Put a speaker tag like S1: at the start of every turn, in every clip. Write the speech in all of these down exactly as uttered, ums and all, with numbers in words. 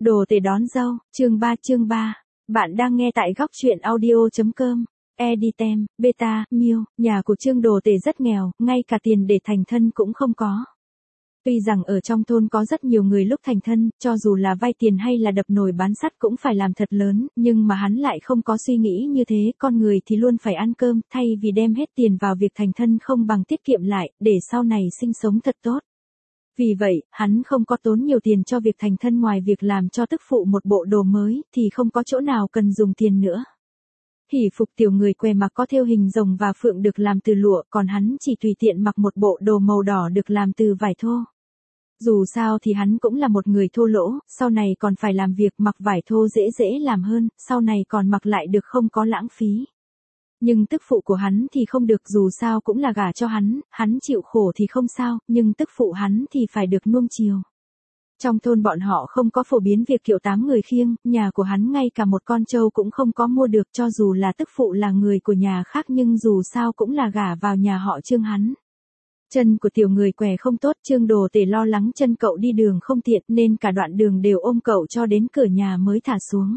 S1: Đồ tể đón dâu, chương ba chương ba. Bạn đang nghe tại góc truyện audio.com. Editem, Beta, Miu, nhà của Trương Đồ Tể rất nghèo, ngay cả tiền để thành thân cũng không có. Tuy rằng ở trong thôn có rất nhiều người lúc thành thân, cho dù là vay tiền hay là đập nồi bán sắt cũng phải làm thật lớn, nhưng mà hắn lại không có suy nghĩ như thế, con người thì luôn phải ăn cơm, thay vì đem hết tiền vào việc thành thân không bằng tiết kiệm lại, để sau này sinh sống thật tốt. Vì vậy, hắn không có tốn nhiều tiền cho việc thành thân, ngoài việc làm cho tức phụ một bộ đồ mới, thì không có chỗ nào cần dùng tiền nữa. Hỷ phục tiểu người què mặc có thêu hình rồng và phượng được làm từ lụa, còn hắn chỉ tùy tiện mặc một bộ đồ màu đỏ được làm từ vải thô. Dù sao thì hắn cũng là một người thô lỗ, sau này còn phải làm việc mặc vải thô dễ dễ làm hơn, sau này còn mặc lại được không có lãng phí. Nhưng tức phụ của hắn thì không được, dù sao cũng là gả cho hắn, hắn chịu khổ thì không sao, nhưng tức phụ hắn thì phải được nuông chiều. Trong thôn bọn họ không có phổ biến việc kiệu tám người khiêng, nhà của hắn ngay cả một con trâu cũng không có mua được, cho dù là tức phụ là người của nhà khác nhưng dù sao cũng là gả vào nhà họ Trương hắn. Chân của tiểu người què không tốt, Trương Đồ Tể lo lắng chân cậu đi đường không tiện nên cả đoạn đường đều ôm cậu cho đến cửa nhà mới thả xuống.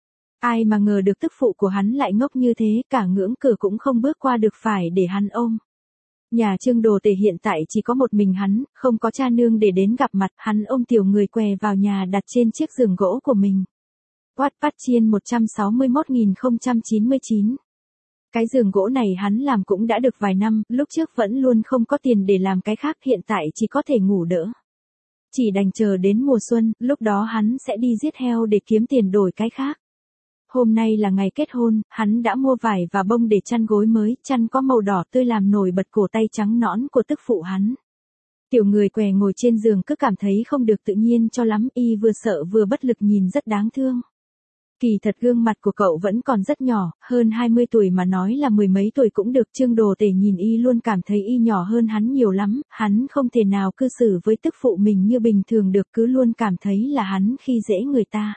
S1: Ai mà ngờ được tức phụ của hắn lại ngốc như thế, cả ngưỡng cửa cũng không bước qua được phải để hắn ôm. Nhà Trương Đồ Tể hiện tại chỉ có một mình hắn, không có cha nương để đến gặp mặt, hắn ôm tiểu người què vào nhà đặt trên chiếc giường gỗ của mình. Wattpad Chiên một trăm sáu mươi mốt nghìn không trăm chín mươi chín. Cái giường gỗ này hắn làm cũng đã được vài năm, lúc trước vẫn luôn không có tiền để làm cái khác, hiện tại chỉ có thể ngủ đỡ. Chỉ đành chờ đến mùa xuân, lúc đó hắn sẽ đi giết heo để kiếm tiền đổi cái khác. Hôm nay là ngày kết hôn, hắn đã mua vải và bông để chăn gối mới, chăn có màu đỏ tươi làm nổi bật cổ tay trắng nõn của tức phụ hắn. Tiểu người què ngồi trên giường cứ cảm thấy không được tự nhiên cho lắm, y vừa sợ vừa bất lực, nhìn rất đáng thương. Kỳ thật gương mặt của cậu vẫn còn rất nhỏ, hơn hai mươi tuổi mà nói là mười mấy tuổi cũng được. Trương Đồ Tể nhìn y luôn cảm thấy y nhỏ hơn hắn nhiều lắm, hắn không thể nào cư xử với tức phụ mình như bình thường được, cứ luôn cảm thấy là hắn khi dễ người ta.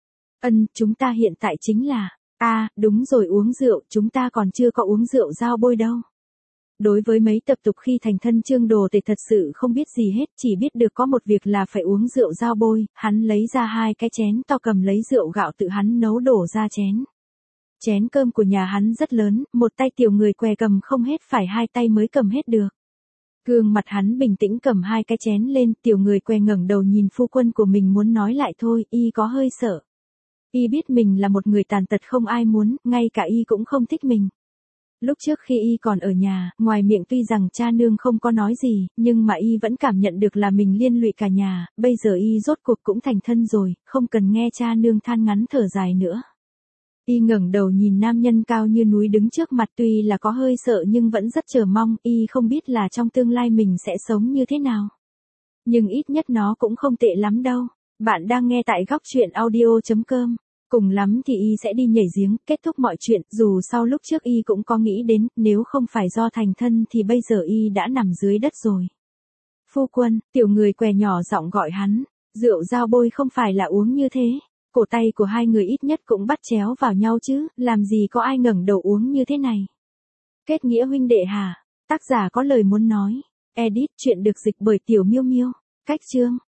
S1: Ân, chúng ta hiện tại chính là, a à, đúng rồi, uống rượu, chúng ta còn chưa có uống rượu giao bôi đâu. Đối với mấy tập tục khi thành thân, Trương Đồ Tể thật sự không biết gì hết, chỉ biết được có một việc là phải uống rượu giao bôi. Hắn lấy ra hai cái chén to, cầm lấy rượu gạo tự hắn nấu đổ ra chén. Chén cơm của nhà hắn rất lớn, một tay tiểu người què cầm không hết, phải hai tay mới cầm hết được. Gương mặt hắn bình tĩnh cầm hai cái chén lên, tiểu người què ngẩng đầu nhìn phu quân của mình muốn nói lại thôi, y có hơi sợ. Y biết mình là một người tàn tật không ai muốn, ngay cả y cũng không thích mình. Lúc trước khi y còn ở nhà, ngoài miệng tuy rằng cha nương không có nói gì, nhưng mà y vẫn cảm nhận được là mình liên lụy cả nhà, bây giờ y rốt cuộc cũng thành thân rồi, không cần nghe cha nương than ngắn thở dài nữa. Y ngẩng đầu nhìn nam nhân cao như núi đứng trước mặt, tuy là có hơi sợ nhưng vẫn rất chờ mong, y không biết là trong tương lai mình sẽ sống như thế nào. Nhưng ít nhất nó cũng không tệ lắm đâu. Bạn đang nghe tại góc truyện audio.com. Cùng lắm thì y sẽ đi nhảy giếng, kết thúc mọi chuyện, dù sau lúc trước y cũng có nghĩ đến, nếu không phải do thành thân thì bây giờ y đã nằm dưới đất rồi. Phu quân, tiểu người què nhỏ giọng gọi hắn, rượu giao bôi không phải là uống như thế. Cổ tay của hai người ít nhất cũng bắt chéo vào nhau chứ, làm gì có ai ngẩng đầu uống như thế này. Kết nghĩa huynh đệ hả? Tác giả có lời muốn nói. Edit, chuyện được dịch bởi Tiểu Miu Miu. Cách chương.